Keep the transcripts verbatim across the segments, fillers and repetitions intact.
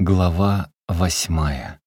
Глава восьмая.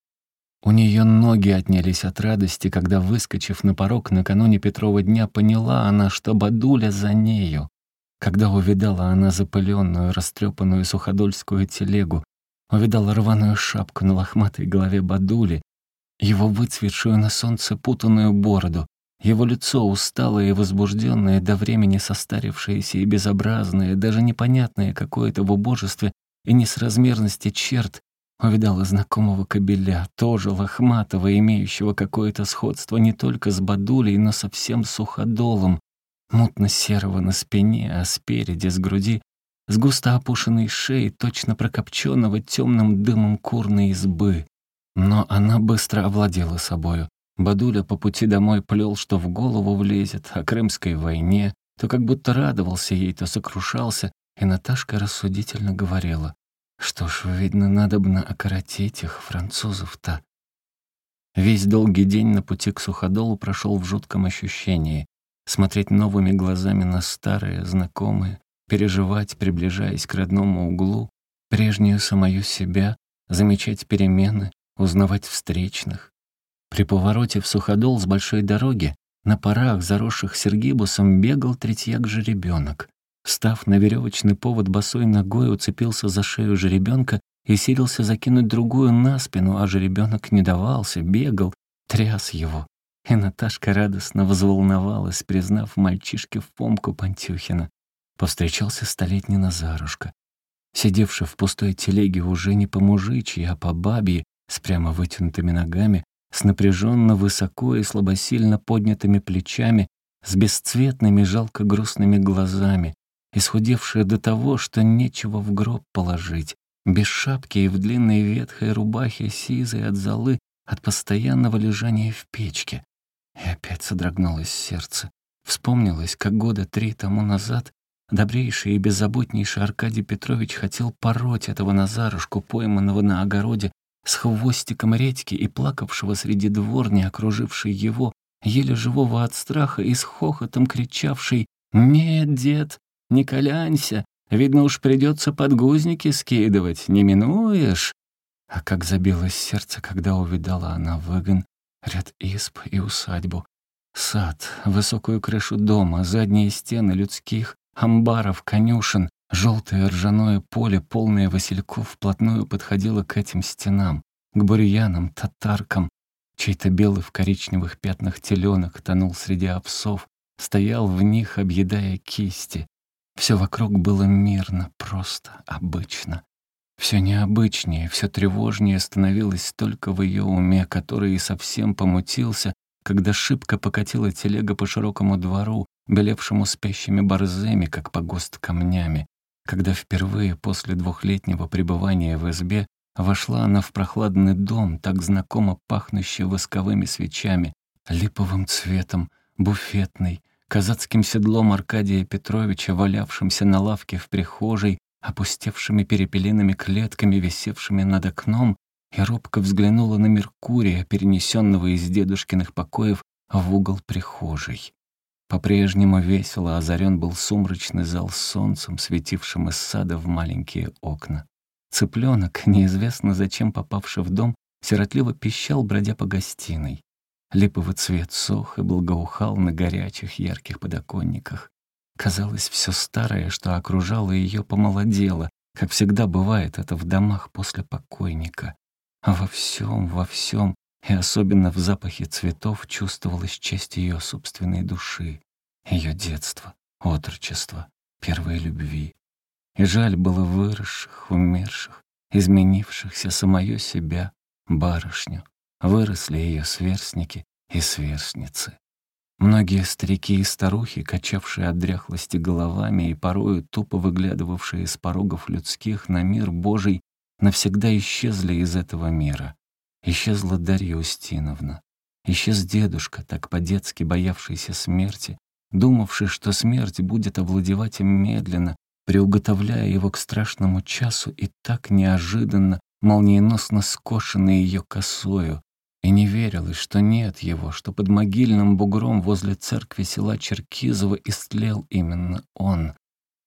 У нее ноги отнялись от радости, когда, выскочив на порог накануне Петрова дня, поняла она, что Бадуля за нею. Когда увидала она запыленную, растрепанную суходольскую телегу, увидала рваную шапку на лохматой голове Бадули, его выцветшую на солнце путанную бороду, его лицо усталое и возбужденное, до времени состарившееся и безобразное, даже непонятное какое-то в убожестве и несразмерности черт, увидала знакомого кобеля, тоже лохматого, имеющего какое-то сходство не только с Бадулей, но со всем суходолом, мутно-серого на спине, а спереди, с груди, с густо опушенной шеей, точно прокопченного темным дымом курной избы. Но она быстро овладела собою. Бадуля по пути домой плел, что в голову влезет, о Крымской войне, то как будто радовался ей, то сокрушался, и Наташка рассудительно говорила: «Что ж, видно, надобно окоротить их, французов-то». Весь долгий день на пути к Суходолу прошел в жутком ощущении. Смотреть новыми глазами на старые, знакомые, переживать, приближаясь к родному углу, прежнюю самую себя, замечать перемены, узнавать встречных. При повороте в Суходол с большой дороги на парах, заросших сергибусом, бегал третьяк-жеребенок. Встав на веревочный повод, босой ногой уцепился за шею жеребенка и силился закинуть другую на спину, а жеребенок не давался, бегал, тряс его. И Наташка радостно взволновалась, признав в мальчишке Фомку Пантюхина. Повстречался столетний Назарушка, сидевший в пустой телеге уже не по-мужичьи, а по-бабьи, с прямо вытянутыми ногами, с напряженно высоко и слабосильно поднятыми плечами, с бесцветными жалко-грустными глазами, исхудевшая до того, что нечего в гроб положить, без шапки и в длинной ветхой рубахе, сизой от золы, от постоянного лежания в печке. И опять содрогнулось сердце. Вспомнилось, как года три тому назад добрейший и беззаботнейший Аркадий Петрович хотел пороть этого Назарушку, пойманного на огороде, с хвостиком редьки и плакавшего среди дворни, окружившей его, еле живого от страха и с хохотом кричавший: «Нет, дед, не колянься, видно уж придется подгузники скидывать, не минуешь». А как забилось сердце, когда увидала она выгон, ряд изб и усадьбу, сад, высокую крышу дома, задние стены людских, амбаров, конюшен, желтое ржаное поле, полное васильков, вплотную подходило к этим стенам, к бурьянам, татаркам. Чей-то белый в коричневых пятнах теленок тонул среди овсов, стоял в них, объедая кисти. Все вокруг было мирно, просто, обычно. Все необычнее, все тревожнее становилось только в ее уме, который и совсем помутился, когда шибко покатила телега по широкому двору, белевшему спящими борзыми, как погост камнями, когда впервые после двухлетнего пребывания в избе вошла она в прохладный дом, так знакомо пахнущий восковыми свечами, липовым цветом, буфетной, казацким седлом Аркадия Петровича, валявшимся на лавке в прихожей, опустевшими перепелиными клетками, висевшими над окном, и робко взглянула на Меркурия, перенесенного из дедушкиных покоев в угол прихожей. По-прежнему весело озарен был сумрачный зал с солнцем, светившим из сада в маленькие окна. Цыпленок, неизвестно зачем попавший в дом, сиротливо пищал, бродя по гостиной. Липовый цвет сох и благоухал на горячих ярких подоконниках. Казалось, все старое, что окружало ее, помолодело, как всегда бывает это в домах после покойника. А во всем, во всем, и особенно в запахе цветов, чувствовалась часть ее собственной души, ее детства, отрочества, первой любви. И жаль было выросших, умерших, изменившихся самое себя, барышню. Выросли ее сверстники и сверстницы. Многие старики и старухи, качавшие от дряхлости головами и порою тупо выглядывавшие из порогов людских на мир Божий, навсегда исчезли из этого мира. Исчезла Дарья Устиновна. Исчез дедушка, так по-детски боявшийся смерти, думавший, что смерть будет овладевать им медленно, приуготовляя его к страшному часу, и так неожиданно, молниеносно скошенный ее косою. И не верилось, что нет его, что под могильным бугром возле церкви села Черкизово истлел именно он.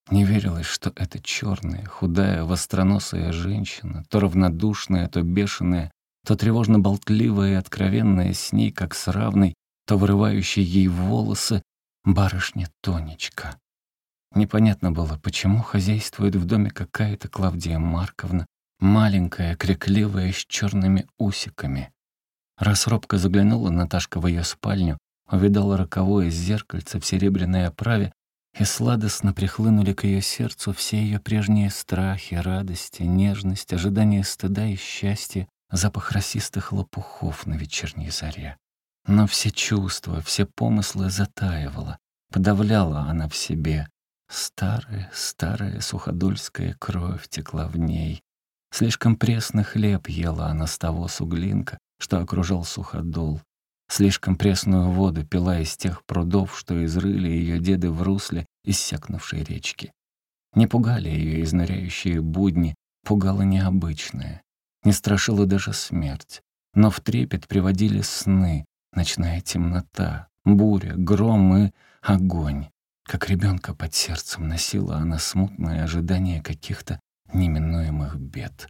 Не верилось, что эта черная, худая, востроносая женщина, то равнодушная, то бешеная, то тревожно-болтливая и откровенная с ней, как с равной, то вырывающая ей волосы, барышня Тонечка. Непонятно было, почему хозяйствует в доме какая-то Клавдия Марковна, маленькая, крикливая, с черными усиками. Раз робко заглянула Наташка в ее спальню, увидала роковое зеркальце в серебряной оправе, и сладостно прихлынули к ее сердцу все ее прежние страхи, радости, нежность, ожидание стыда и счастья, запах росистых лопухов на вечерней заре. Но все чувства, все помыслы затаивала, подавляла она в себе. Старая, старая суходольская кровь текла в ней. Слишком пресный хлеб ела она с того суглинка, что окружал суходол. Слишком пресную воду пила из тех прудов, что изрыли ее деды в русле иссякнувшей речки. Не пугали ее изнуряющие будни, пугало необычное. Не страшила даже смерть. Но в трепет приводили сны, ночная темнота, буря, гром и огонь. Как ребенка под сердцем носила она смутное ожидание каких-то неминуемых бед.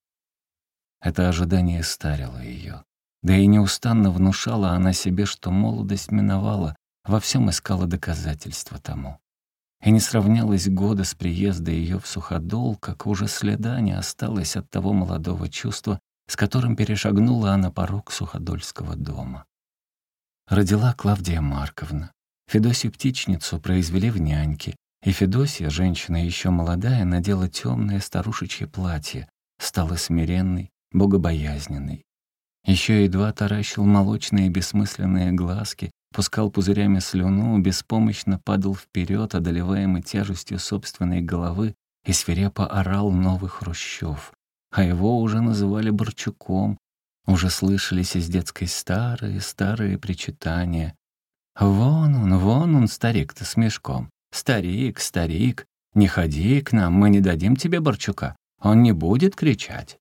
Это ожидание старило ее. Да и неустанно внушала она себе, что молодость миновала, во всем искала доказательства тому. И не сравнялось года с приезда ее в Суходол, как уже следа не осталось от того молодого чувства, с которым перешагнула она порог Суходольского дома. Родила Клавдия Марковна. Федосью Птичницу произвели в няньки, и Федосья, женщина еще молодая, надела темное старушечье платье, стала смиренной, богобоязненной. Еще едва таращил молочные бессмысленные глазки, пускал пузырями слюну, беспомощно падал вперед, одолеваемый тяжестью собственной головы, и свирепо орал новый Хрущев. А его уже называли Борчуком, уже слышались из детской старые-старые причитания. «Вон он, вон он, старик-то с мешком. Старик, старик, не ходи к нам, мы не дадим тебе Борчука, он не будет кричать».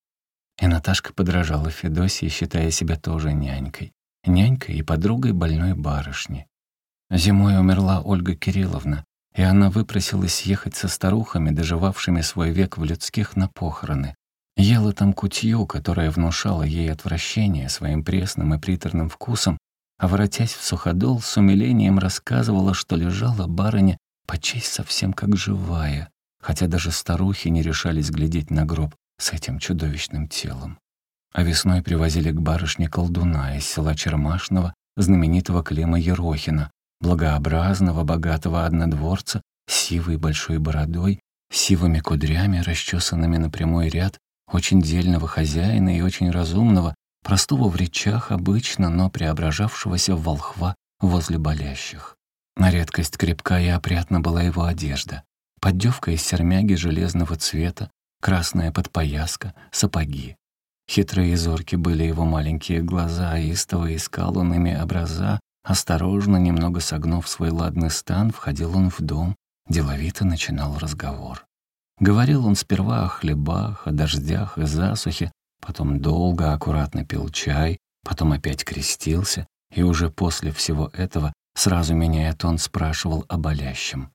И Наташка подражала Федосье, считая себя тоже нянькой. Нянькой и подругой больной барышни. Зимой умерла Ольга Кирилловна, и она выпросилась ехать со старухами, доживавшими свой век в людских, на похороны. Ела там кутью, которая внушала ей отвращение своим пресным и приторным вкусом, а, воротясь в Суходол, с умилением рассказывала, что лежала барыня почти совсем как живая, хотя даже старухи не решались глядеть на гроб с этим чудовищным телом. А весной привозили к барышне колдуна из села Чермашного, знаменитого Клима Ерохина, благообразного, богатого однодворца, с сивой большой бородой, сивыми кудрями, расчесанными на прямой ряд, очень дельного хозяина и очень разумного, простого в речах обычно, но преображавшегося в волхва возле болящих. На редкость крепка и опрятна была его одежда. Поддевка из сермяги железного цвета, красная подпояска, сапоги. Хитрые и зорки были его маленькие глаза, истово искал он ими образа, осторожно, немного согнув свой ладный стан, входил он в дом, деловито начинал разговор. Говорил он сперва о хлебах, о дождях и засухе, потом долго, аккуратно пил чай, потом опять крестился, и уже после всего этого, сразу меняя тон, спрашивал о болящем.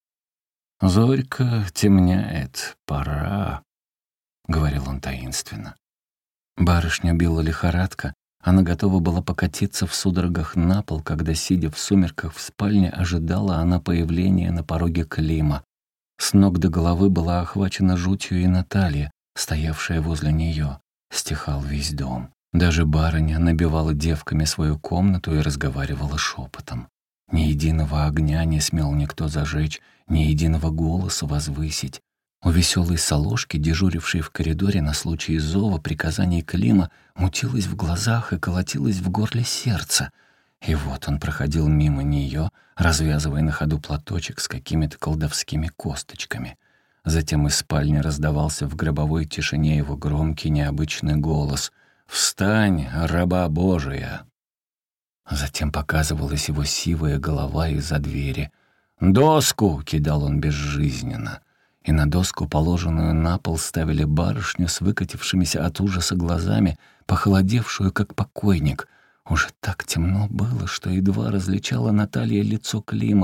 «Зорька темняет, пора», — говорил он таинственно. Барышню била лихорадка, она готова была покатиться в судорогах на пол, когда, сидя в сумерках в спальне, ожидала она появления на пороге Клима. С ног до головы была охвачена жутью и Наталья, стоявшая возле нее. Стихал весь дом. Даже барыня набивала девками свою комнату и разговаривала шепотом. Ни единого огня не смел никто зажечь, ни единого голоса возвысить. У веселой Соложки, дежурившей в коридоре на случай зова, приказаний Клима, мутилось в глазах и колотилось в горле сердце. И вот он проходил мимо нее, развязывая на ходу платочек с какими-то колдовскими косточками. Затем из спальни раздавался в гробовой тишине его громкий необычный голос: «Встань, раба Божия!» Затем показывалась его сивая голова из-за двери. «Доску!» — кидал он безжизненно. И на доску, положенную на пол, ставили барышню с выкатившимися от ужаса глазами, похолодевшую, как покойник. Уже так темно было, что едва различала Наталья лицо Клима,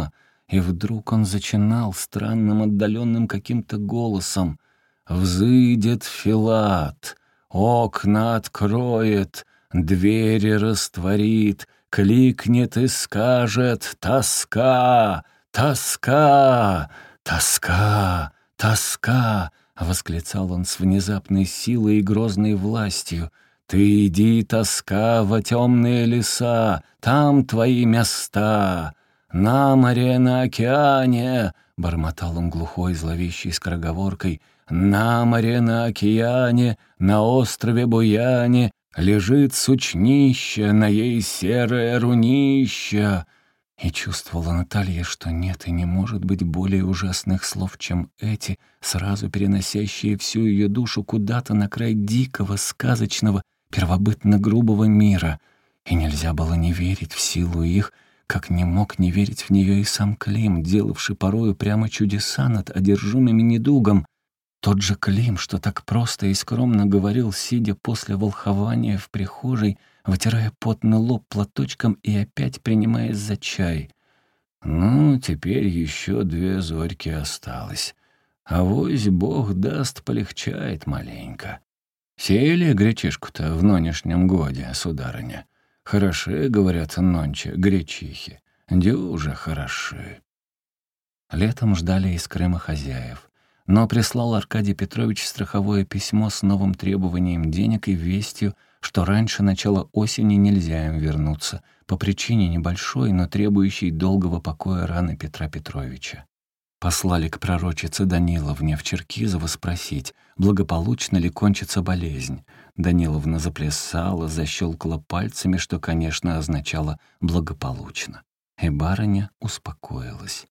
и вдруг он зачинал странным отдаленным каким-то голосом: «Взыдет Филат, окна откроет, двери растворит, кликнет и скажет: тоска, тоска, тоска, тоска!» — восклицал он с внезапной силой и грозной властью. «Ты иди, тоска, во темные леса, там твои места! На море, на океане!» — бормотал он глухой, зловещей скороговоркой. «На море, на океане, на острове Буяне лежит сучнище, на ей серое рунище!» И чувствовала Наталья, что нет и не может быть более ужасных слов, чем эти, сразу переносящие всю ее душу куда-то на край дикого, сказочного, первобытно-грубого мира. И нельзя было не верить в силу их, как не мог не верить в нее и сам Клим, делавший порою прямо чудеса над одержимыми недугом. Тот же Клим, что так просто и скромно говорил, сидя после волхования в прихожей, вытирая потный лоб платочком и опять принимаясь за чай. «Ну, теперь еще две зорьки осталось. Авось Бог даст, полегчает маленько. Сеяли гречишку-то в нынешнем годе, сударыня? Хороши, говорят, нонче гречихи, дюже хороши». Летом ждали из Крыма хозяев. Но прислал Аркадий Петрович страховое письмо с новым требованием денег и вестью, что раньше начала осени нельзя им вернуться, по причине небольшой, но требующей долгого покоя раны Петра Петровича. Послали к пророчице Даниловне в Черкизово спросить, благополучно ли кончится болезнь. Даниловна заплясала, защелкала пальцами, что, конечно, означало «благополучно». И барыня успокоилась.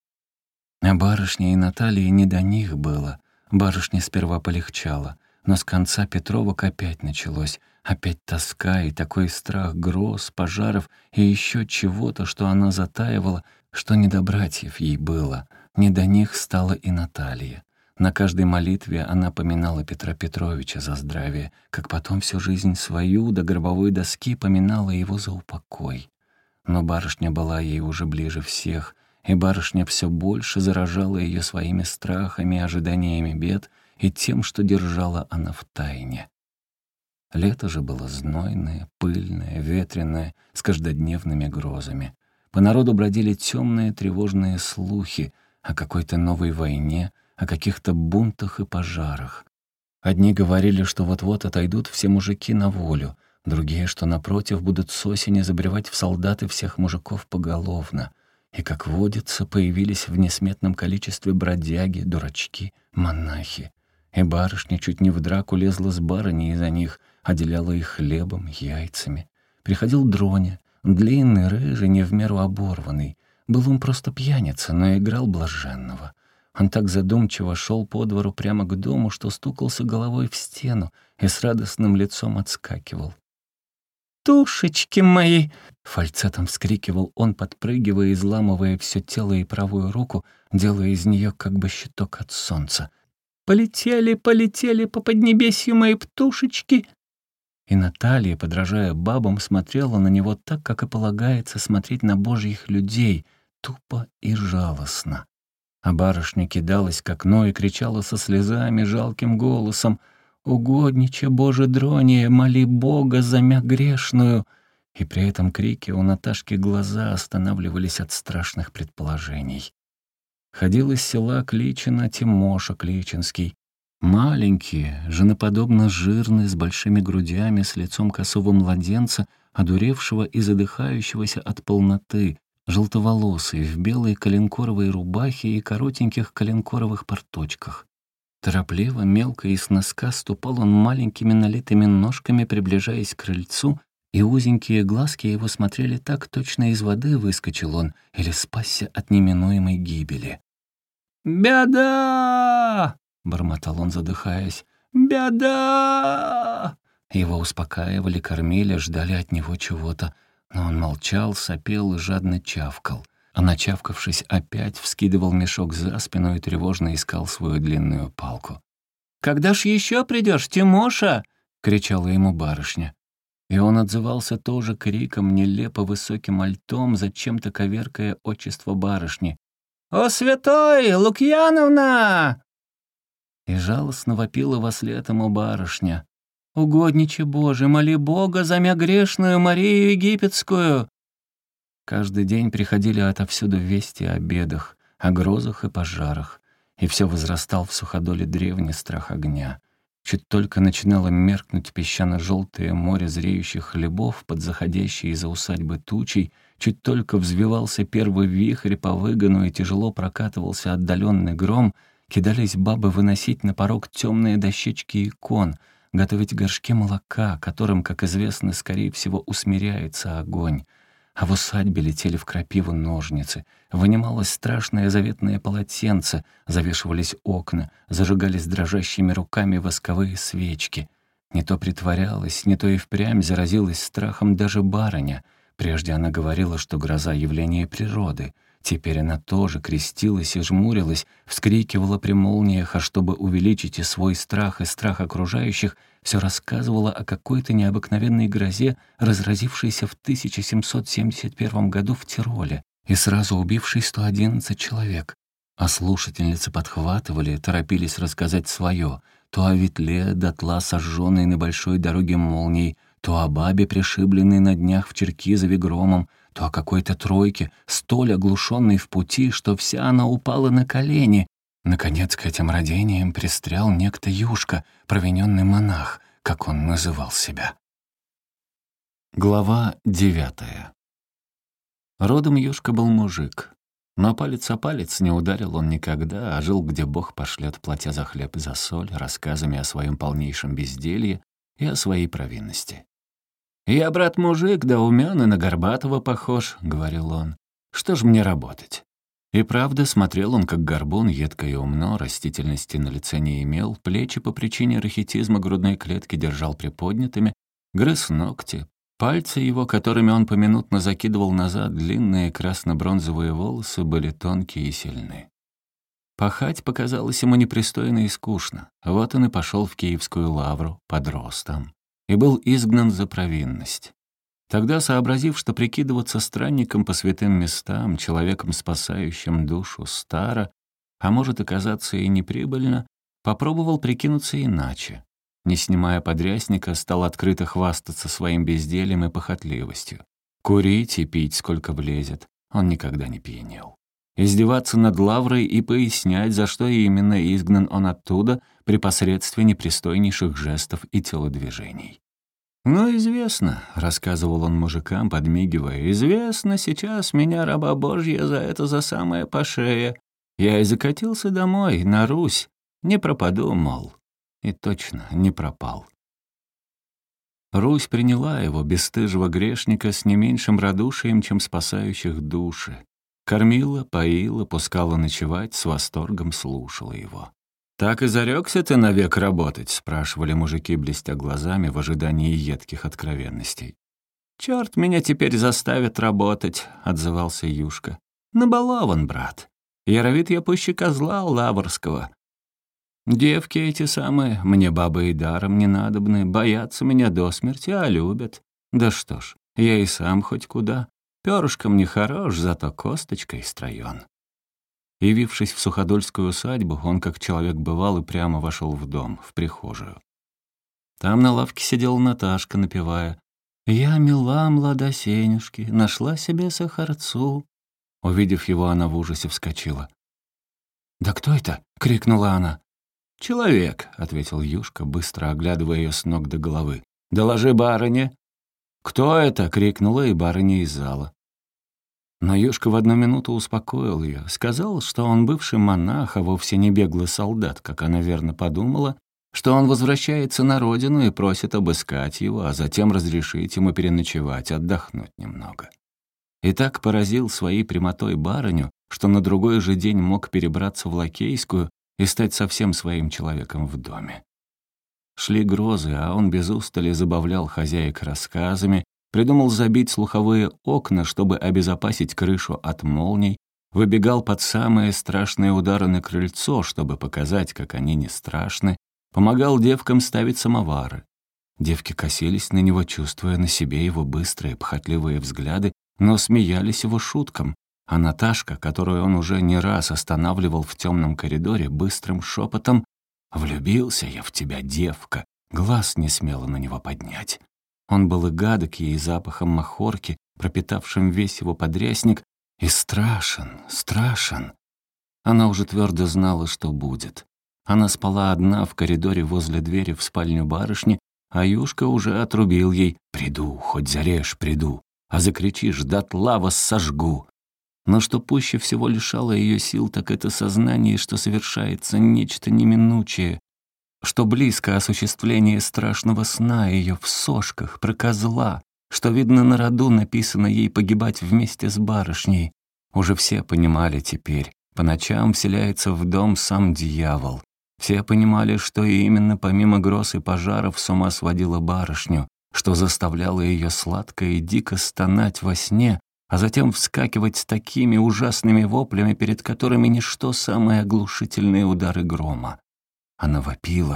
А барышне и Наталье не до них было. Барышне сперва полегчало, но с конца Петровок опять началось. Опять тоска и такой страх гроз, пожаров и еще чего-то, что она затаивала, что не до братьев ей было. Не до них стала и Наталья. На каждой молитве она поминала Петра Петровича за здравие, как потом всю жизнь свою до гробовой доски поминала его за упокой. Но барышня была ей уже ближе всех, и барышня все больше заражала ее своими страхами, ожиданиями бед и тем, что держала она в тайне. Лето же было знойное, пыльное, ветреное, с каждодневными грозами. По народу бродили темные тревожные слухи о какой-то новой войне, о каких-то бунтах и пожарах. Одни говорили, что вот-вот отойдут все мужики на волю, другие, что напротив будут с осени забревать в солдаты всех мужиков поголовно. И, как водится, появились в несметном количестве бродяги, дурачки, монахи. И барышня чуть не в драку лезла с барыней из-за них, отделяла их хлебом, яйцами. Приходил Дроня, длинный, рыжий, не в меру оборванный. Был он просто пьяница, но играл блаженного. Он так задумчиво шел по двору прямо к дому, что стукался головой в стену и с радостным лицом отскакивал. «Тушечки мои!» — фальцетом вскрикивал он, подпрыгивая, изламывая все тело и правую руку, делая из нее как бы щиток от солнца. «Полетели, полетели по поднебесью мои птушечки!» И Наталья, подражая бабам, смотрела на него так, как и полагается смотреть на божьих людей, тупо и жалостно. А барышня кидалась к окну и кричала со слезами, жалким голосом: «Угодниче, Боже Дрония, моли Бога за мя грешную!» И при этом крике у Наташки глаза останавливались от страшных предположений. Ходил из села Кличино Тимоша Кличинский. Маленький, женоподобно жирный, с большими грудями, с лицом косого младенца, одуревшего и задыхающегося от полноты, желтоволосый, в белой коленкоровой рубахе и коротеньких коленкоровых порточках. Торопливо, мелко и с носка ступал он маленькими налитыми ножками, приближаясь к крыльцу, и узенькие глазки его смотрели так, точно из воды выскочил он или спасся от неминуемой гибели. «Беда!» — бормотал он, задыхаясь. «Беда!» Его успокаивали, кормили, ждали от него чего-то, но он молчал, сопел и жадно чавкал. А начавкавшись, опять вскидывал мешок за спину и тревожно искал свою длинную палку. «Когда ж еще придешь, Тимоша?» — кричала ему барышня. И он отзывался тоже криком, нелепо высоким альтом, зачем-то коверкая отчество барышни. «О, святой, Лукьяновна!» И жалостно вопила вослед ему барышня. «Угодниче Божий, моли Бога за мя грешную Марию Египетскую!» Каждый день приходили отовсюду вести о бедах, о грозах и пожарах, и все возрастал в Суходоле древний страх огня. Чуть только начинало меркнуть песчано-желтое море зреющих хлебов под заходящей из-за усадьбы тучей, чуть только взвивался первый вихрь по выгону и тяжело прокатывался отдаленный гром, кидались бабы выносить на порог темные дощечки икон, готовить горшки молока, которым, как известно, скорее всего усмиряется огонь. А в усадьбе летели в крапиву ножницы, вынималось страшное заветное полотенце, завешивались окна, зажигались дрожащими руками восковые свечки. Не то притворялась, не то и впрямь заразилась страхом даже барыня. Прежде она говорила, что гроза — явление природы. Теперь она тоже крестилась и жмурилась, вскрикивала при молниях, а чтобы увеличить и свой страх, и страх окружающих, все рассказывала о какой-то необыкновенной грозе, разразившейся в тысяча семьсот семьдесят первом году в Тироле и сразу убившей сто одиннадцать человек. А слушательницы подхватывали, торопились рассказать свое, то о ветле, дотла сожженной на большой дороге молнией, то о бабе, пришибленной на днях в Черкизове громом, то о какой-то тройке, столь оглушенной в пути, что вся она упала на колени. Наконец, к этим родениям пристрял некто Юшка, провиненный монах, как он называл себя. Глава девятая. Родом Юшка был мужик, но палец о палец не ударил он никогда, а жил, где Бог пошлет, платя за хлеб и за соль, рассказами о своем полнейшем безделье и о своей провинности. «Я, брат, мужик, да умён и на Горбатова похож», — говорил он. «Что ж мне работать?» И правда, смотрел он, как горбун, едко и умно, растительности на лице не имел, плечи по причине рахитизма грудной клетки держал приподнятыми, грыз ногти. Пальцы его, которыми он поминутно закидывал назад длинные красно-бронзовые волосы, были тонкие и сильны. Пахать показалось ему непристойно и скучно. Вот он и пошел в Киевскую лавру, подрос там, и был изгнан за провинность. Тогда, сообразив, что прикидываться странником по святым местам, человеком, спасающим душу, старо, а может оказаться и неприбыльно, попробовал прикинуться иначе. Не снимая подрясника, стал открыто хвастаться своим бездельем и похотливостью. Курить и пить сколько влезет, он никогда не пьянел. Издеваться над лаврой и пояснять, за что именно изгнан он оттуда при посредстве непристойнейших жестов и телодвижений. «Ну, известно», — рассказывал он мужикам, подмигивая, «известно, сейчас меня, раба Божья, за это за самое по шее. Я и закатился домой, на Русь. Не пропаду, мол». И точно не пропал. Русь приняла его, бесстыжего грешника, с не меньшим радушием, чем спасающих души. Кормила, поила, пускала ночевать, с восторгом слушала его. «Так и зарекся ты навек работать?» — спрашивали мужики, блестя глазами в ожидании едких откровенностей. «Чёрт меня теперь заставит работать», — отзывался Юшка. «Набалован, брат. Яровит я пуще козла лаврского. Девки эти самые, мне бабы и даром не надобны, боятся меня до смерти, а любят. Да что ж, я и сам хоть куда. Пёрышком не хорош, зато косточкой стройон». Явившись в Суходольскую усадьбу, он, как человек бывалый, прямо вошел в дом, в прихожую. Там на лавке сидела Наташка, напевая: «Я мила младосенюшки, нашла себе сахарцу». Увидев его, она в ужасе вскочила. «Да кто это?» — крикнула она. «Человек», — ответил Юшка, быстро оглядывая ее с ног до головы. «Доложи барыне». «Кто это?» — крикнула и барыня из зала. Но Юшка в одну минуту успокоил ее, сказал, что он бывший монах, а вовсе не беглый солдат, как она верно подумала, что он возвращается на родину и просит обыскать его, а затем разрешить ему переночевать, отдохнуть немного. И так поразил своей прямотой барыню, что на другой же день мог перебраться в Лакейскую и стать совсем своим человеком в доме. Шли грозы, а он без устали забавлял хозяек рассказами, придумал забить слуховые окна, чтобы обезопасить крышу от молний, выбегал под самые страшные удары на крыльцо, чтобы показать, как они не страшны, помогал девкам ставить самовары. Девки косились на него, чувствуя на себе его быстрые, похотливые взгляды, но смеялись его шуткам, А Наташка, которую он уже не раз останавливал в темном коридоре, быстрым шепотом: «Влюбился я в тебя, девка», глаз не смела на него поднять. Он был и гадок ей запахом махорки, пропитавшим весь его подрясник, и страшен, страшен. Она уже твердо знала, что будет. Она спала одна в коридоре возле двери в спальню барышни, а Юшка уже отрубил ей: «Приду, хоть зарежь, приду, а закричишь, дотла вас сожгу». Но что пуще всего лишало ее сил, так это сознание, что совершается нечто неминучее, что близко осуществление страшного сна ее в сошках про козла, что, видно, на роду написано ей погибать вместе с барышней. Уже все понимали теперь, по ночам вселяется в дом сам дьявол. Все понимали, что именно помимо гроз и пожаров с ума сводила барышню, что заставляло ее сладко и дико стонать во сне, а затем вскакивать с такими ужасными воплями, перед которыми ничто самые оглушительные удары грома. Она вопила: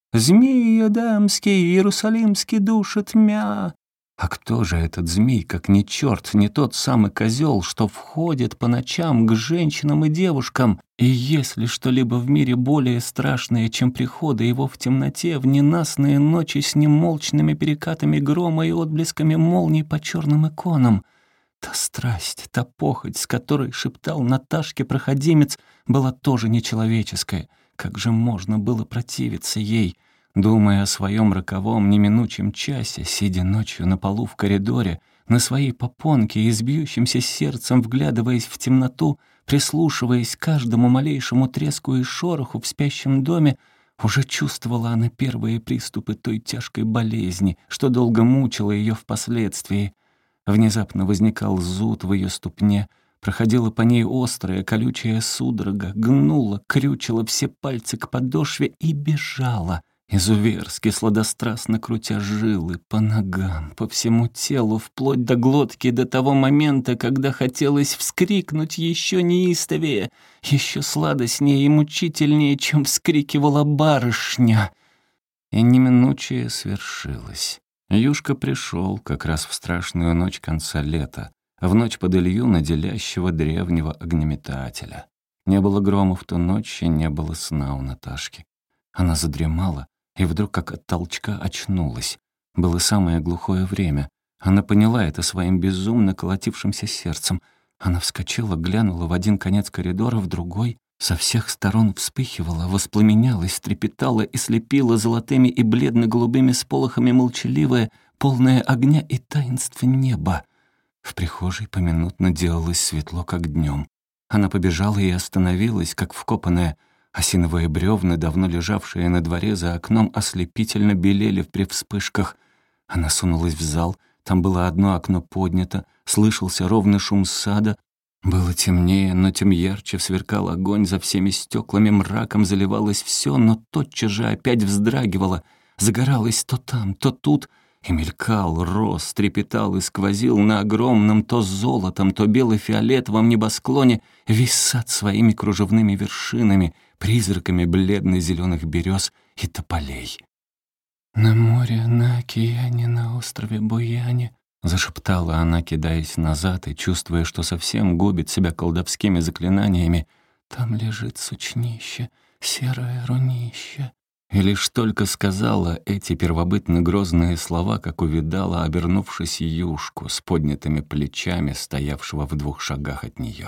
«Змей адамский, иерусалимский душит мя». А кто же этот змей, как не черт, не тот самый козел, что входит по ночам к женщинам и девушкам? И если что-либо в мире более страшное, чем приходы его в темноте, в ненастные ночи с немолчными перекатами грома и отблесками молний по черным иконам, та страсть, та похоть, с которой шептал Наташке проходимец, была тоже нечеловеческая. Как же можно было противиться ей? Думая о своем роковом неминучем часе, сидя ночью на полу в коридоре, на своей попонке и с бьющимся сердцем вглядываясь в темноту, прислушиваясь к каждому малейшему треску и шороху в спящем доме, уже чувствовала она первые приступы той тяжкой болезни, что долго мучила ее впоследствии. Внезапно возникал зуд в ее ступне, проходила по ней острая колючая судорога, гнула, крючила все пальцы к подошве и бежала, изуверски, сладострастно крутя жилы по ногам, по всему телу, вплоть до глотки, до того момента, когда хотелось вскрикнуть еще неистовее, еще сладостнее и мучительнее, чем вскрикивала барышня. И неминучее свершилось. Юшка пришел как раз в страшную ночь конца лета, в ночь под Илью, наделящего древнего огнеметателя. Не было грома в ту ночь, и не было сна у Наташки. Она задремала, и вдруг, как от толчка, очнулась. Было самое глухое время. Она поняла это своим безумно колотившимся сердцем. Она вскочила, глянула в один конец коридора, в другой. Со всех сторон вспыхивала, воспламенялась, трепетала и слепила золотыми и бледно-голубыми сполохами молчаливое, полное огня и таинства небо. В прихожей поминутно делалось светло, как днем. Она побежала и остановилась, как вкопанная. Осиновые бревна, давно лежавшие на дворе за окном, ослепительно белели при вспышках. Она сунулась в зал, там было одно окно поднято, слышался ровный шум сада. Было темнее, но тем ярче сверкал огонь, за всеми стеклами мраком заливалось все, но тотчас же опять вздрагивало, загоралось то там, то тут, и мелькал, рос, трепетал и сквозил на огромном то золотом, то бело-фиолетовом небосклоне весь сад своими кружевными вершинами, призраками бледно-зеленых берез и тополей. «На море, на океане, на острове Буяне», — зашептала она, кидаясь назад и чувствуя, что совсем губит себя колдовскими заклинаниями, «там лежит сучнище, серое рунище». И лишь только сказала эти первобытно-грозные слова, как увидала, обернувшись, Юшку с поднятыми плечами, стоявшего в двух шагах от нее.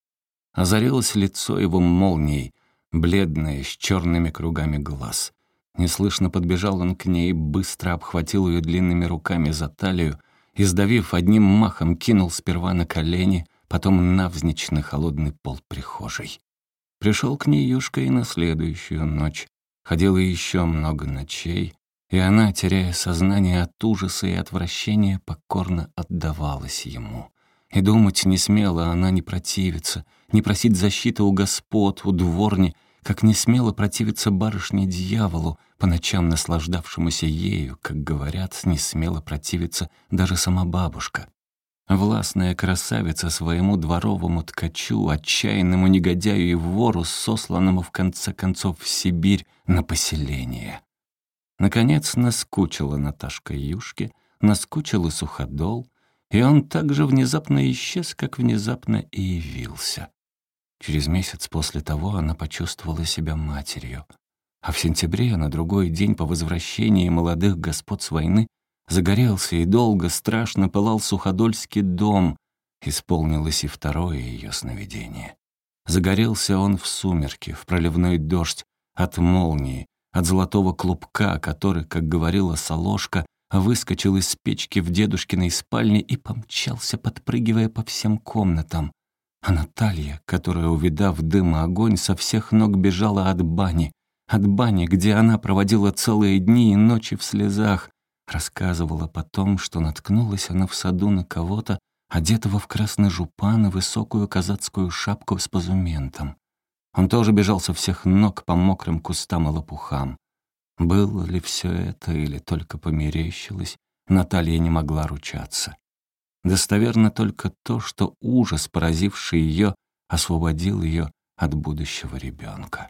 Озарилось лицо его молнией, бледное, с черными кругами глаз. Неслышно подбежал он к ней, быстро обхватил ее длинными руками за талию и, сдавив одним махом, кинул сперва на колени, потом навзничь на холодный пол прихожей. Пришел к ней Юшка и на следующую ночь. Ходило еще много ночей, и она, теряя сознание от ужаса и отвращения, покорно отдавалась ему. И думать не смела она не противиться, не просить защиты у господ, у дворни, как не смела противиться барышне-дьяволу, по ночам наслаждавшемуся ею, как говорят, не смела противиться даже сама бабушка. Властная красавица своему дворовому ткачу, отчаянному негодяю и вору, сосланному в конце концов в Сибирь на поселение. Наконец наскучила Наташка Юшке, наскучил и Суходол, и он так же внезапно исчез, как внезапно и явился. Через месяц после того она почувствовала себя матерью. А в сентябре, на другой день по возвращении молодых господ с войны, загорелся и долго, страшно пылал Суходольский дом. Исполнилось и второе ее сновидение. Загорелся он в сумерки, в проливной дождь, от молнии, от золотого клубка, который, как говорила Солошка, выскочил из печки в дедушкиной спальне и помчался, подпрыгивая по всем комнатам. А Наталья, которая, увидав дым и огонь, со всех ног бежала от бани, от бани, где она проводила целые дни и ночи в слезах, рассказывала потом, что наткнулась она в саду на кого-то, одетого в красный жупан и высокую казацкую шапку с позументом. Он тоже бежал со всех ног по мокрым кустам и лопухам. Было ли все это или только померещилось, Наталья не могла ручаться. Достоверно только то, что ужас, поразивший ее, освободил ее от будущего ребенка.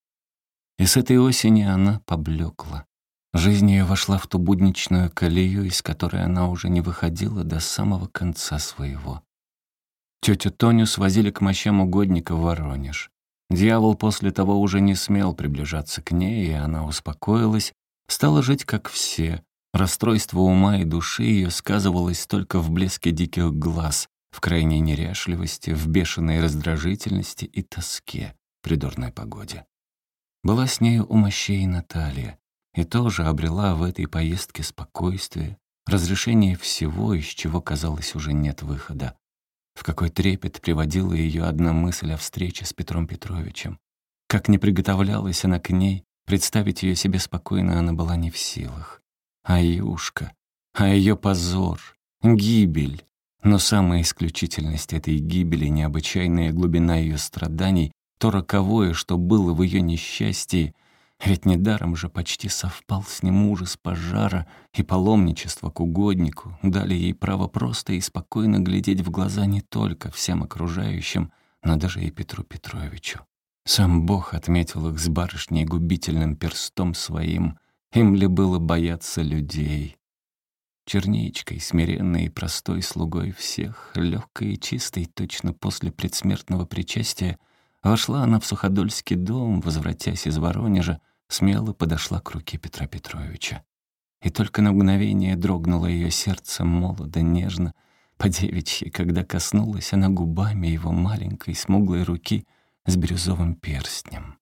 И с этой осени она поблекла. Жизнь ее вошла в ту будничную колею, из которой она уже не выходила до самого конца своего. Тетю Тоню свозили к мощам угодника в Воронеж. Дьявол после того уже не смел приближаться к ней, и она успокоилась, стала жить как все. Расстройство ума и души ее сказывалось только в блеске диких глаз, в крайней неряшливости, в бешеной раздражительности и тоске при дурной погоде. Была с нею у мощей Наталья, и тоже обрела в этой поездке спокойствие, разрешение всего, из чего, казалось, уже нет выхода. В какой трепет приводила ее одна мысль о встрече с Петром Петровичем. Как не приготовлялась она к ней, представить ее себе спокойно она была не в силах. А Юшка, а ее позор, гибель. Но самая исключительность этой гибели, необычайная глубина ее страданий, то роковое, что было в ее несчастье, ведь недаром же почти совпал с ним ужас пожара и паломничество к угоднику, дали ей право просто и спокойно глядеть в глаза не только всем окружающим, но даже и Петру Петровичу. Сам Бог отметил их с барышней губительным перстом своим, им ли было бояться людей. Черничкой, смиренной и простой слугой всех, легкой и чистой, точно после предсмертного причастия, вошла она в Суходольский дом, возвратясь из Воронежа, смело подошла к руке Петра Петровича. И только на мгновение дрогнуло ее сердце молодо, нежно, по-девичьи, когда коснулась она губами его маленькой смуглой руки с бирюзовым перстнем.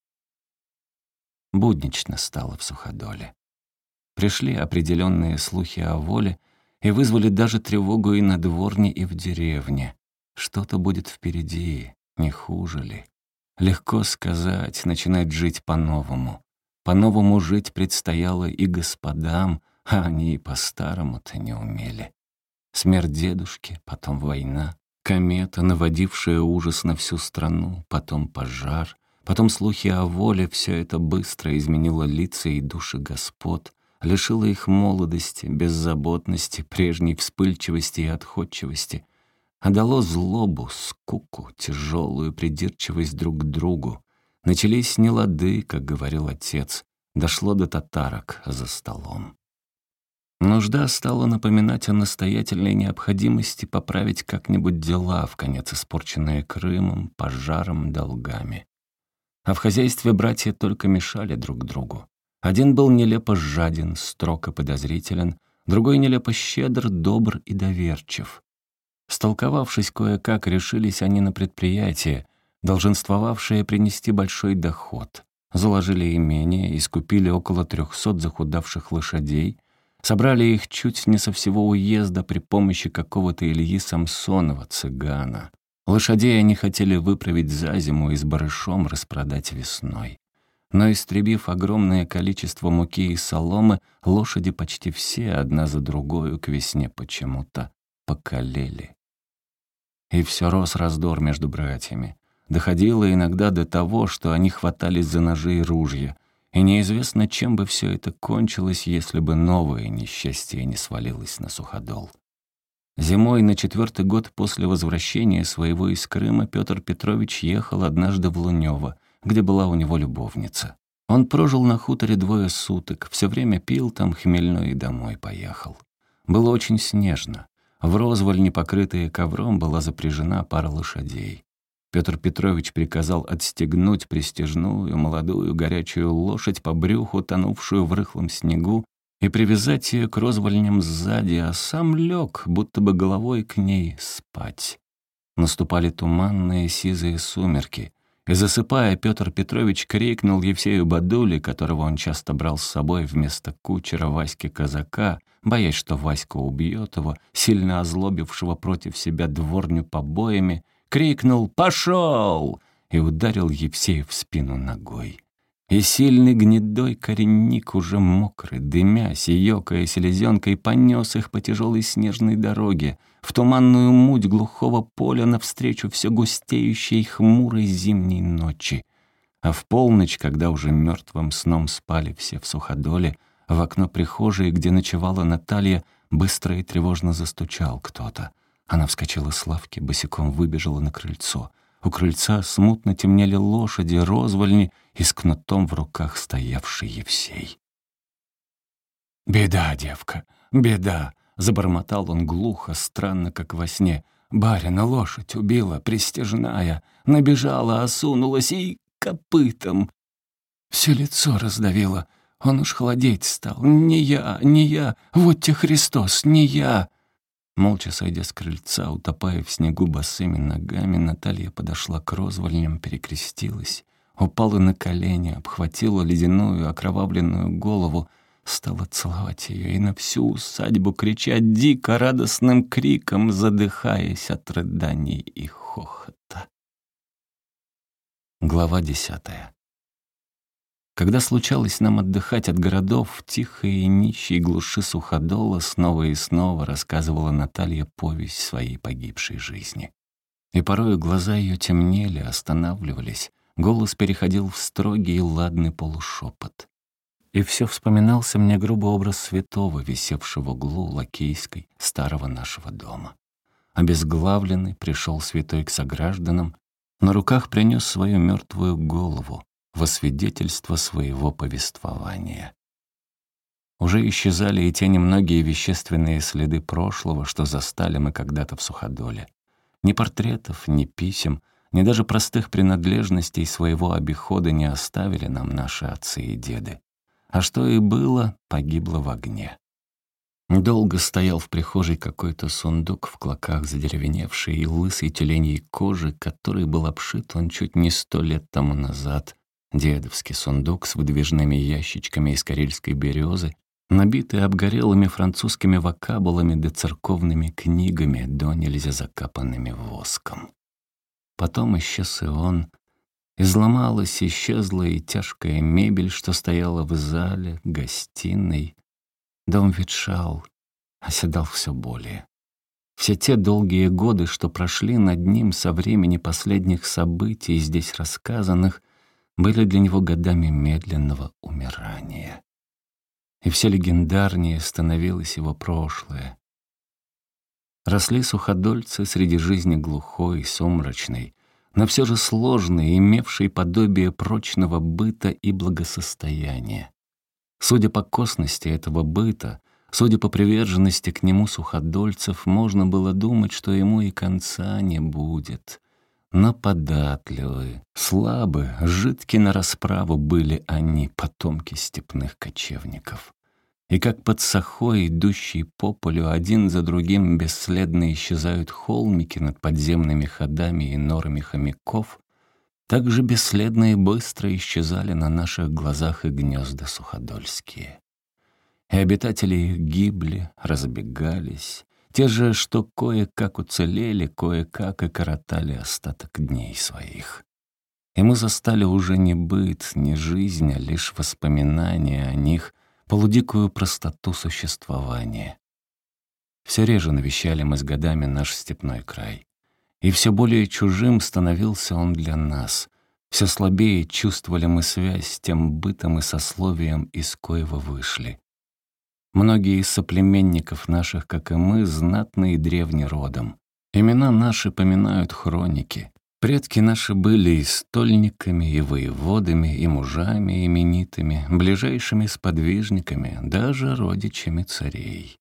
Буднично стало в Суходоле. Пришли определенные слухи о воле и вызвали даже тревогу и на дворне, и в деревне. Что-то будет впереди, не хуже ли? Легко сказать, начинать жить по-новому. По-новому жить предстояло и господам, а они и по-старому-то не умели. Смерть дедушки, потом война, комета, наводившая ужас на всю страну, потом пожар, потом слухи о воле — все это быстро изменило лица и души господ, лишило их молодости, беззаботности, прежней вспыльчивости и отходчивости, а дало злобу, скуку, тяжелую придирчивость друг к другу. Начались нелады, как говорил отец, дошло до татарок за столом. Нужда стала напоминать о настоятельной необходимости поправить как-нибудь дела, вконец испорченные Крымом, пожаром, долгами. А в хозяйстве братья только мешали друг другу. Один был нелепо жаден, строг и подозрителен, другой нелепо щедр, добр и доверчив. Столковавшись кое-как, решились они на предприятие, долженствовавшее принести большой доход. Заложили имение, искупили около трехсот захудавших лошадей, собрали их чуть не со всего уезда при помощи какого-то Ильи Самсонова, цыгана. Лошадей они хотели выправить за зиму и с барышом распродать весной. Но, истребив огромное количество муки и соломы, лошади почти все, одна за другою, к весне почему-то покалели. И все рос раздор между братьями. Доходило иногда до того, что они хватались за ножи и ружья, и неизвестно, чем бы все это кончилось, если бы новое несчастье не свалилось на Суходол. Зимой на четвертый год после возвращения своего из Крыма Петр Петрович ехал однажды в Лунёво, где была у него любовница. Он прожил на хуторе двое суток, все время пил там хмельной и домой поехал. Было очень снежно. В розвольне, покрытые ковром, была запряжена пара лошадей. Петр Петрович приказал отстегнуть пристяжную, молодую, горячую лошадь по брюху, тонувшую в рыхлом снегу, и привязать ее к розвольням сзади, а сам лег, будто бы головой к ней, спать. Наступали туманные сизые сумерки, и, засыпая, Петр Петрович крикнул Евсею Бадуле, которого он часто брал с собой вместо кучера Васьки-казака, боясь, что Васька убьет его, сильно озлобившего против себя дворню побоями, крикнул «Пошел!» и ударил Евсея в спину ногой. И сильный гнедой коренник, уже мокрый, дымясь и ёкая селезенкой, понес их по тяжелой снежной дороге, в туманную муть глухого поля навстречу все густеющей хмурой зимней ночи. А в полночь, когда уже мертвым сном спали все в Суходоле, в окно прихожей, где ночевала Наталья, быстро и тревожно застучал кто-то. Она вскочила с лавки, босиком выбежала на крыльцо. У крыльца смутно темнели лошади, розвольни и с кнутом в руках стоявший Евсей. «Беда, девка, беда!» — забормотал он глухо, странно, как во сне. «Барина лошадь убила, пристяжная, набежала, осунулась и копытом. Все лицо раздавило, он уж холодеть стал. Не я, не я, вот те Христос, не я!» Молча сойдя с крыльца, утопая в снегу босыми ногами, Наталья подошла к розвольням, перекрестилась, упала на колени, обхватила ледяную окровавленную голову, стала целовать ее и на всю усадьбу кричать дико радостным криком, задыхаясь от рыданий и хохота. Глава десятая. Когда случалось нам отдыхать от городов, в тихой и нищей глуши Суходола снова и снова рассказывала Наталья повесть своей погибшей жизни. И порою глаза ее темнели, останавливались, голос переходил в строгий и ладный полушепот. И все вспоминался мне грубый образ святого, висевшего в углу лакейской старого нашего дома. Обезглавленный пришел святой к согражданам, на руках принес свою мертвую голову во свидетельство своего повествования. Уже исчезали и те немногие вещественные следы прошлого, что застали мы когда-то в Суходоле. Ни портретов, ни писем, ни даже простых принадлежностей своего обихода не оставили нам наши отцы и деды. А что и было, погибло в огне. Долго стоял в прихожей какой-то сундук в клоках задеревеневшей и лысой тюленьей кожи, который был обшит он чуть не сто лет тому назад. Дедовский сундук с выдвижными ящичками из карельской березы, набитый обгорелыми французскими вокабулами да церковными книгами, до нельзя закапанными воском. Потом исчез и он. Изломалась, исчезла и тяжкая мебель, что стояла в зале, гостиной. Дом ветшал, оседал все более. Все те долгие годы, что прошли над ним со времени последних событий, здесь рассказанных, были для него годами медленного умирания. И все легендарнее становилось его прошлое. Росли суходольцы среди жизни глухой, сумрачной, но все же сложной, имевшей подобие прочного быта и благосостояния. Судя по косности этого быта, судя по приверженности к нему суходольцев, можно было думать, что ему и конца не будет. Но податливы, слабы, жидки на расправу были они, потомки степных кочевников. И как под сахой, идущей по полю, один за другим бесследно исчезают холмики над подземными ходами и норами хомяков, так же бесследно и быстро исчезали на наших глазах и гнезда суходольские. И обитатели их гибли, разбегались, те же, что кое-как уцелели, кое-как и коротали остаток дней своих. И мы застали уже не быт, не жизнь, а лишь воспоминания о них, полудикую простоту существования. Все реже навещали мы с годами наш степной край. И все более чужим становился он для нас. Все слабее чувствовали мы связь с тем бытом и сословием, из коего вышли. Многие из соплеменников наших, как и мы, знатны и древни родом. Имена наши поминают хроники. Предки наши были и стольниками, и воеводами, и мужами именитыми, ближайшими сподвижниками, даже родичами царей.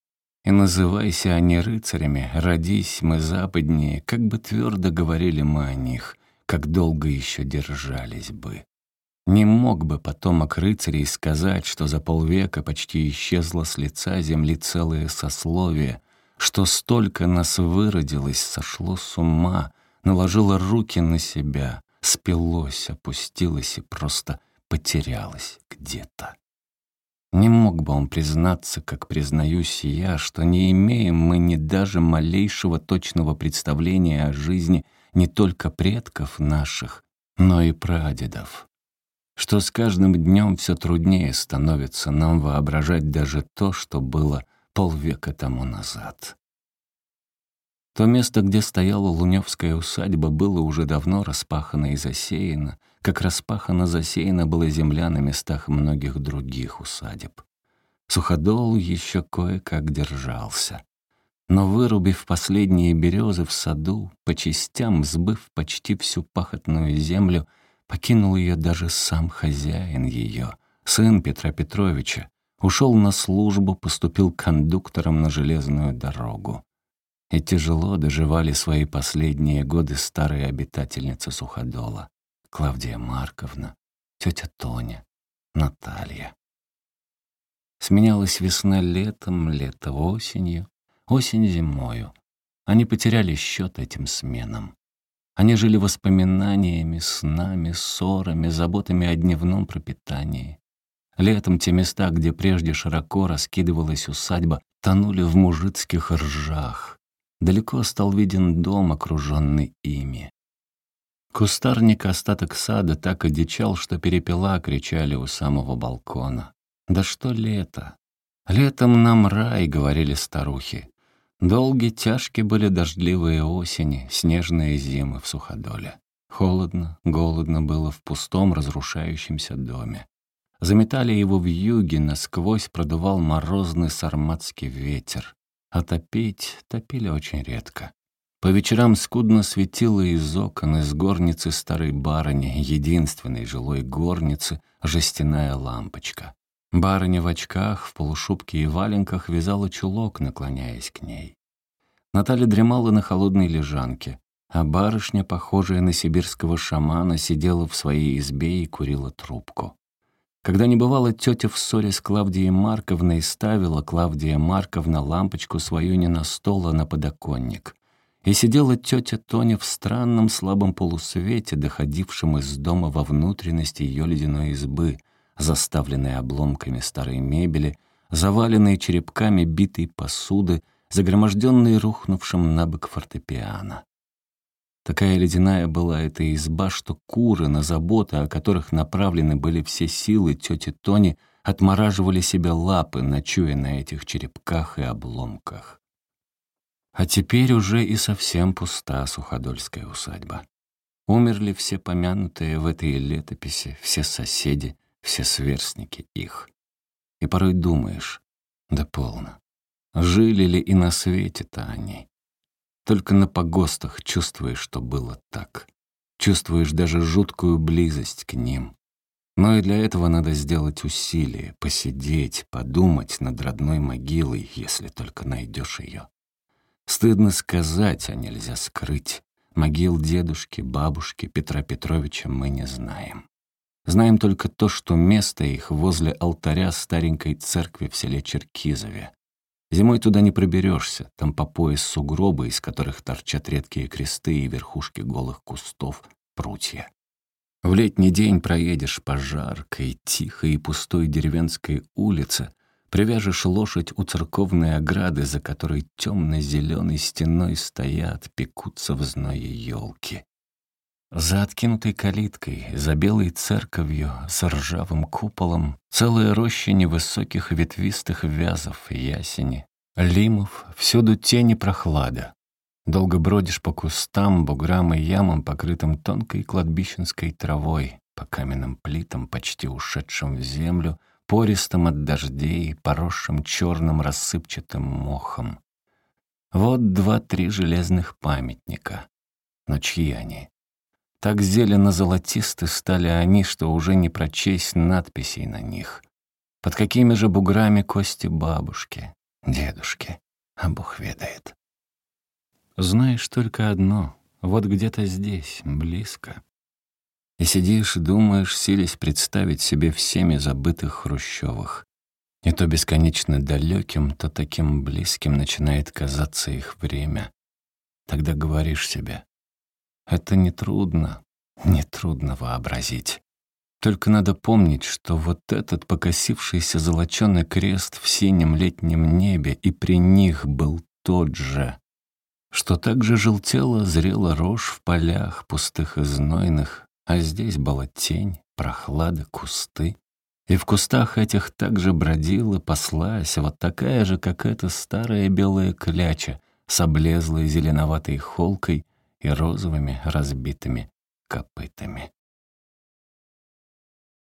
И называйся они рыцарями, родись мы западнее, как бы твердо говорили мы о них, как долго еще держались бы. Не мог бы потомок рыцарей сказать, что за полвека почти исчезло с лица земли целое сословие, что столько нас выродилось, сошло с ума, наложило руки на себя, спилось, опустилось и просто потерялось где-то. Не мог бы он признаться, как признаюсь я, что не имеем мы ни даже малейшего точного представления о жизни не только предков наших, но и прадедов. Что с каждым днем все труднее становится нам воображать даже то, что было полвека тому назад. То место, где стояла Лунёвская усадьба, было уже давно распахано и засеяно, как распахано засеяно была земля на местах многих других усадеб. Суходол еще кое-как держался. Но, вырубив последние березы в саду, по частям сбыв почти всю пахотную землю, покинул ее даже сам хозяин ее, сын Петра Петровича, ушел на службу, поступил кондуктором на железную дорогу. И тяжело доживали свои последние годы старые обитательницы Суходола: Клавдия Марковна, тетя Тоня, Наталья. Сменялась весна летом, лето осенью, осень зимою. Они потеряли счет этим сменам. Они жили воспоминаниями, снами, ссорами, заботами о дневном пропитании. Летом те места, где прежде широко раскидывалась усадьба, тонули в мужицких ржах. Далеко стал виден дом, окруженный ими. Кустарник, остаток сада, так одичал, что перепела кричали у самого балкона. «Да что лето! Летом нам рай», — говорили старухи. Долгие, тяжкие были дождливые осени, снежные зимы в Суходоле. Холодно, голодно было в пустом, разрушающемся доме. Заметали его вьюги, насквозь продувал морозный сарматский ветер. А топить топили очень редко. По вечерам скудно светило из окон, из горницы старой барыни, единственной жилой горницы, жестяная лампочка. Барыня в очках, в полушубке и валенках вязала чулок, наклоняясь к ней. Наталья дремала на холодной лежанке, а барышня, похожая на сибирского шамана, сидела в своей избе и курила трубку. Когда не бывала тетя в ссоре с Клавдией Марковной, ставила Клавдия Марковна лампочку свою не на стол, а на подоконник. И сидела тетя Тоня в странном слабом полусвете, доходившем из дома во внутренности ее ледяной избы, заставленной обломками старой мебели, заваленной черепками битой посуды, загроможденной рухнувшим на бок фортепиано. Такая ледяная была эта изба, что куры, на заботы, о которых направлены были все силы тети Тони, отмораживали себе лапы, ночуя на этих черепках и обломках. А теперь уже и совсем пуста суходольская усадьба. Умерли все помянутые в этой летописи, все соседи, все сверстники их. И порой думаешь, да полно, жили ли и на свете-то они? Только на погостах чувствуешь, что было так. Чувствуешь даже жуткую близость к ним. Но и для этого надо сделать усилие, посидеть, подумать над родной могилой, если только найдешь ее. Стыдно сказать, а нельзя скрыть. Могил дедушки, бабушки Петра Петровича мы не знаем. Знаем только то, что место их возле алтаря старенькой церкви в селе Черкизове. Зимой туда не проберешься, там по пояс сугробы, из которых торчат редкие кресты и верхушки голых кустов, прутья. В летний день проедешь по жаркой, тихой и пустой деревенской улице, привяжешь лошадь у церковной ограды, за которой темно-зеленой стеной стоят, пекутся в зное елки. За откинутой калиткой, за белой церковью с ржавым куполом целая роща невысоких ветвистых вязов, ясени, лимов, всюду тень и прохлада. Долго бродишь по кустам, буграм и ямам, покрытым тонкой кладбищенской травой, по каменным плитам, почти ушедшим в землю, пористым от дождей, поросшим черным рассыпчатым мохом. Вот два-три железных памятника. Но чьи они? Так зелено-золотисты стали они, что уже не прочесть надписей на них. Под какими же буграми кости бабушки, дедушки? а Бог ведает. Знаешь только одно — вот где-то здесь, близко. И сидишь, думаешь, силясь представить себе всеми забытых Хрущевых. И то бесконечно далеким, то таким близким начинает казаться их время. Тогда говоришь себе: это нетрудно, нетрудно вообразить. Только надо помнить, что вот этот покосившийся золоченый крест в синем летнем небе и при них был тот же, что так же желтела, зрела рожь в полях, пустых и знойных, а здесь была тень, прохлада, кусты. И в кустах этих также бродила, паслась вот такая же, как эта старая белая кляча с облезлой зеленоватой холкой и розовыми разбитыми копытами.